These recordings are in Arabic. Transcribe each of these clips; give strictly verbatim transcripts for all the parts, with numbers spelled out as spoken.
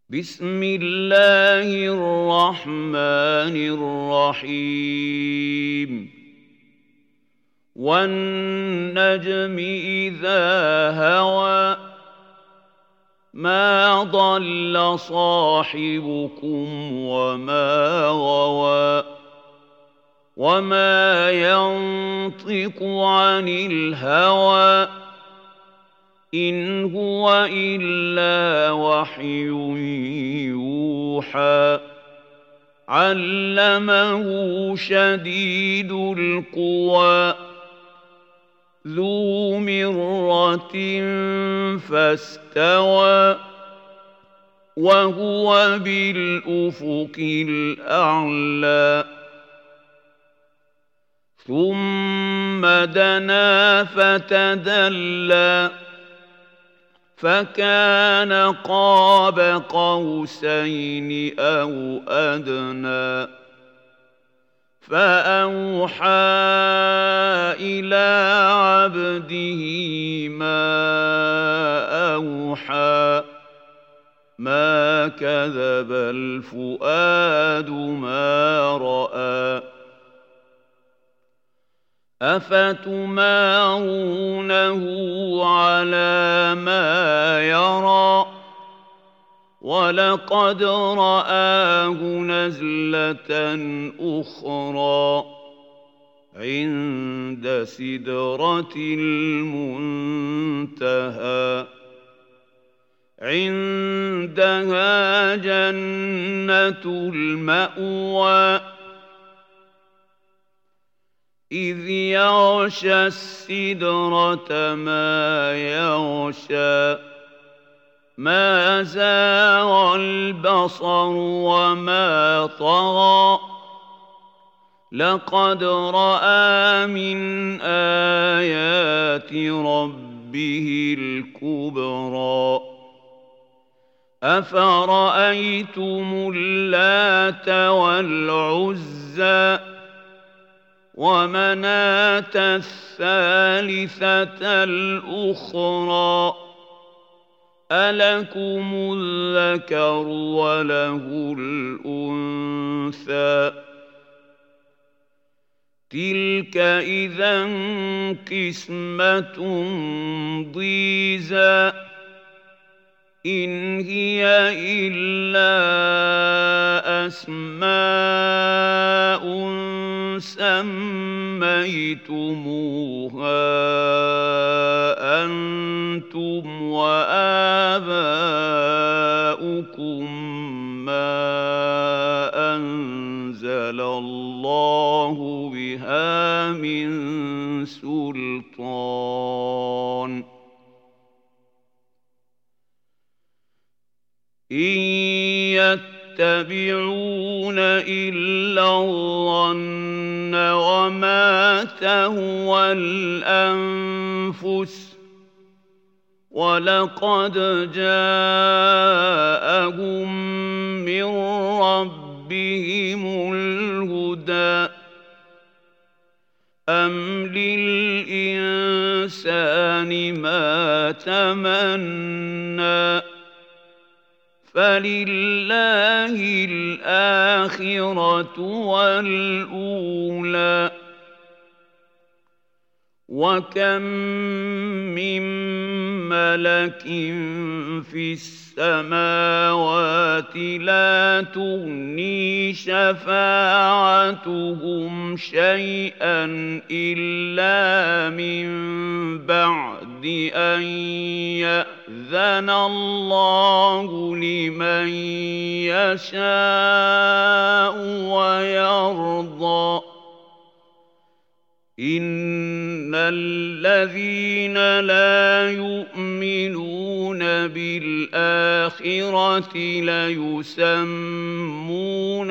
بسم الله الرحمن الرحيم والنجم إذا هوى ما ضل صاحبكم وما غوى وما ينطق عن الهوى إن هو إلا وحي يوحى علمه شديد القوى ذو مرة فاستوى وهو بالأفق الأعلى ثم دنا فتدلى فكان قاب قوسين أو أدنى فأوحى إلى عبده ما أوحى ما كذب الفؤاد ما رأى أفتمارونه على ما يرى ولقد رآه نزلة أخرى عند سدرة المنتهى عندها جنة المأوى إذ يغشى السدرة ما يغشى ما زاغ البصر وما طغى لقد رأى من آيات ربه الكبرى أفرأيتم اللات والعزى ومناة الثالثة الأخرى ألكم الذكر وله الأنثى تلك إذا قسمة ضيزى إن هي إلا أسماء سميتموها أنتم وآباؤكم ما أنزل الله بها من سلطان إن يتبعون إلا الظن وما تهوى الأنفس ولقد جاءهم من ربهم الهدى أم للإنسان ما تمنى فلله الآخرة والأولى وكم من ملك في السماوات لا تغني شفاعتهم شيئا إلا من بعد أن يأذن الله لمن يشاء ويرضى إن الذين لا يؤمنون بالآخرة ليسمون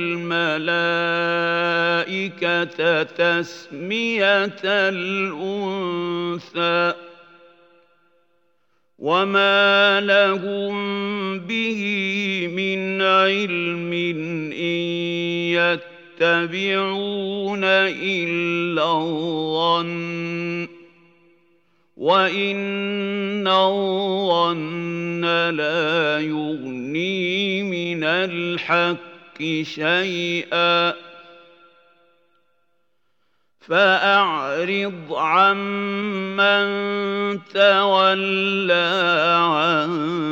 الملائكة تسمية الأنثى وما لهم به من علم إن يتبعون إلا الظن وإن الظن لا يغني تغني من الحق شيئا فأعرض عمن تولى عن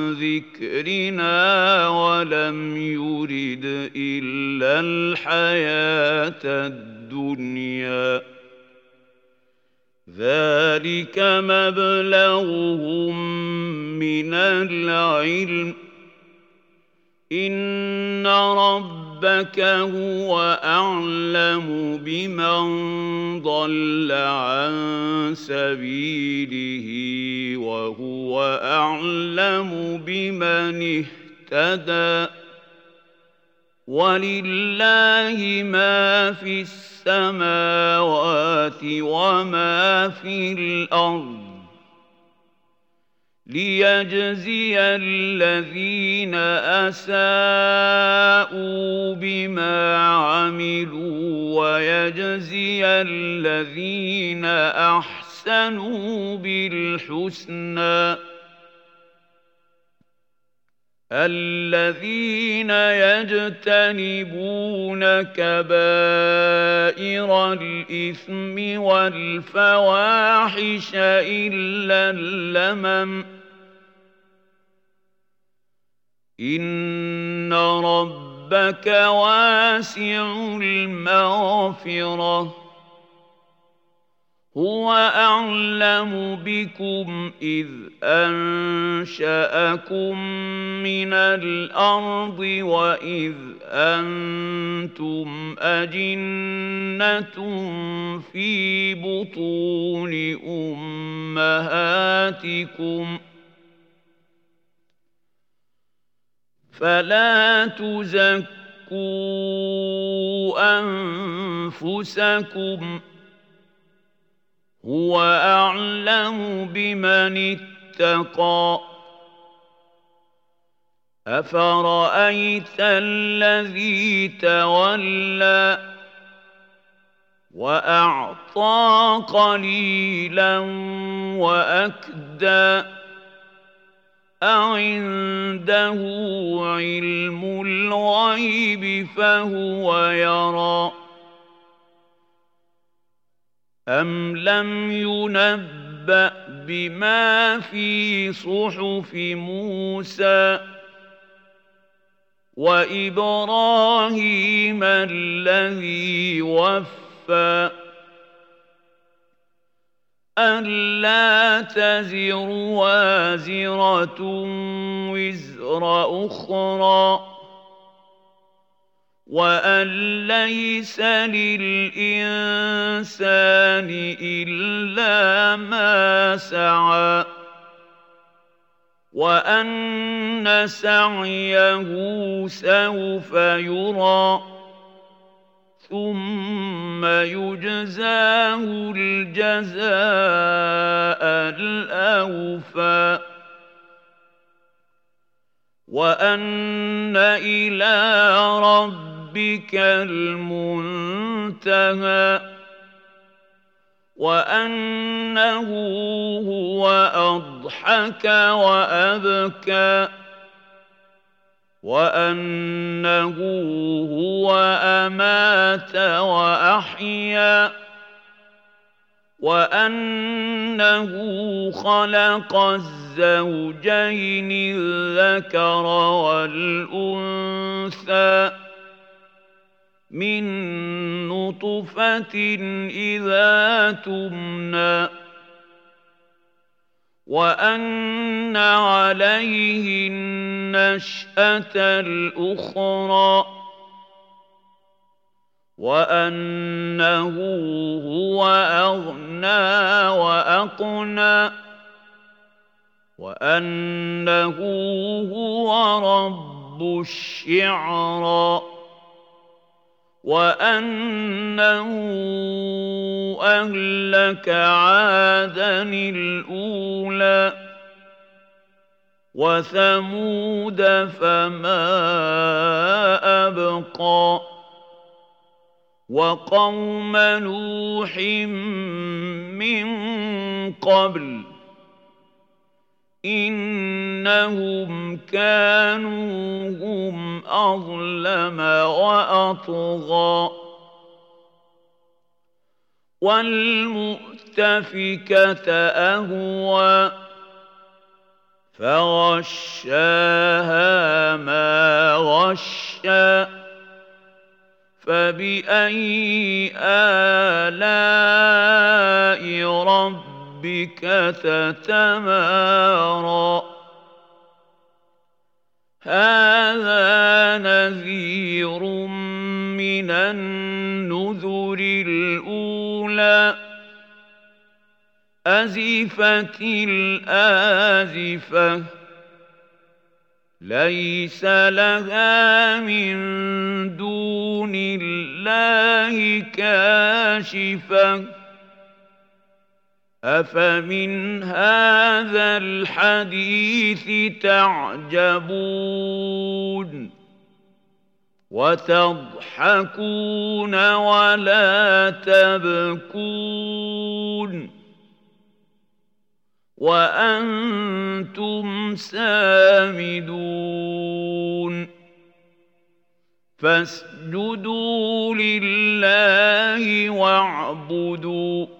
ذكرنا ولم يرد إلا الحياة الدنيا ذلك مبلغهم من العلم إن ربك هو أعلم بمن ضل عن سبيله وهو أعلم بمن اهتدى ولله ما في السماوات وما في الأرض ليجزي الذين أساءوا بما عملوا ويجزي الذين أحسنوا بالحسنى الذين يجتنبون كبائر الإثم والفواحش إلا اللمم إن ربك واسع المغفرة هو أعلم بكم إذ أنشأكم من الأرض وإذ أنتم أجنة في بطون أمهاتكم فلا تزكوا أنفسكم هو أعلم بمن اتقى أفرأيت الذي تولى وأعطى قليلا وأكدى أعنده علم الغيب فهو يرى أم لم ينبأ بما في صحف موسى وإبراهيم الذي وفى ألا تزر وازرة وزر أخرى وأن ليس للإنسان إلا ما سعى وأن سعيه سوف يرى ثم يجزاه الجزاء الأوفى وأن إلى ربك المنتهى وأنه هو أضحك وأبكى وأنه هو أمات وأحيا وأنه خلق الزوجين الذكر والأنثى من نطفة إذا تمنى وأن عليه النشأة الأخرى وأنه هو أغنى وأقنى وأنه هو رب الشعرى وأنه أهلك عادا الأولى وثمود فما أبقى وقوم نوح من قبل إنهم كانوا هم أظلم وأطغى والمؤتفكة أهوى فغشاها ما غشى فبأي آلاء ربك تتمارى هذا نذير من النذر الأولى أزفت الآزفة ليس لها من دون الله كاشفة أفمن هذا الحديث تعجبون وتضحكون ولا تبكون وأنتم سامدون فاسجدوا لله واعبدوا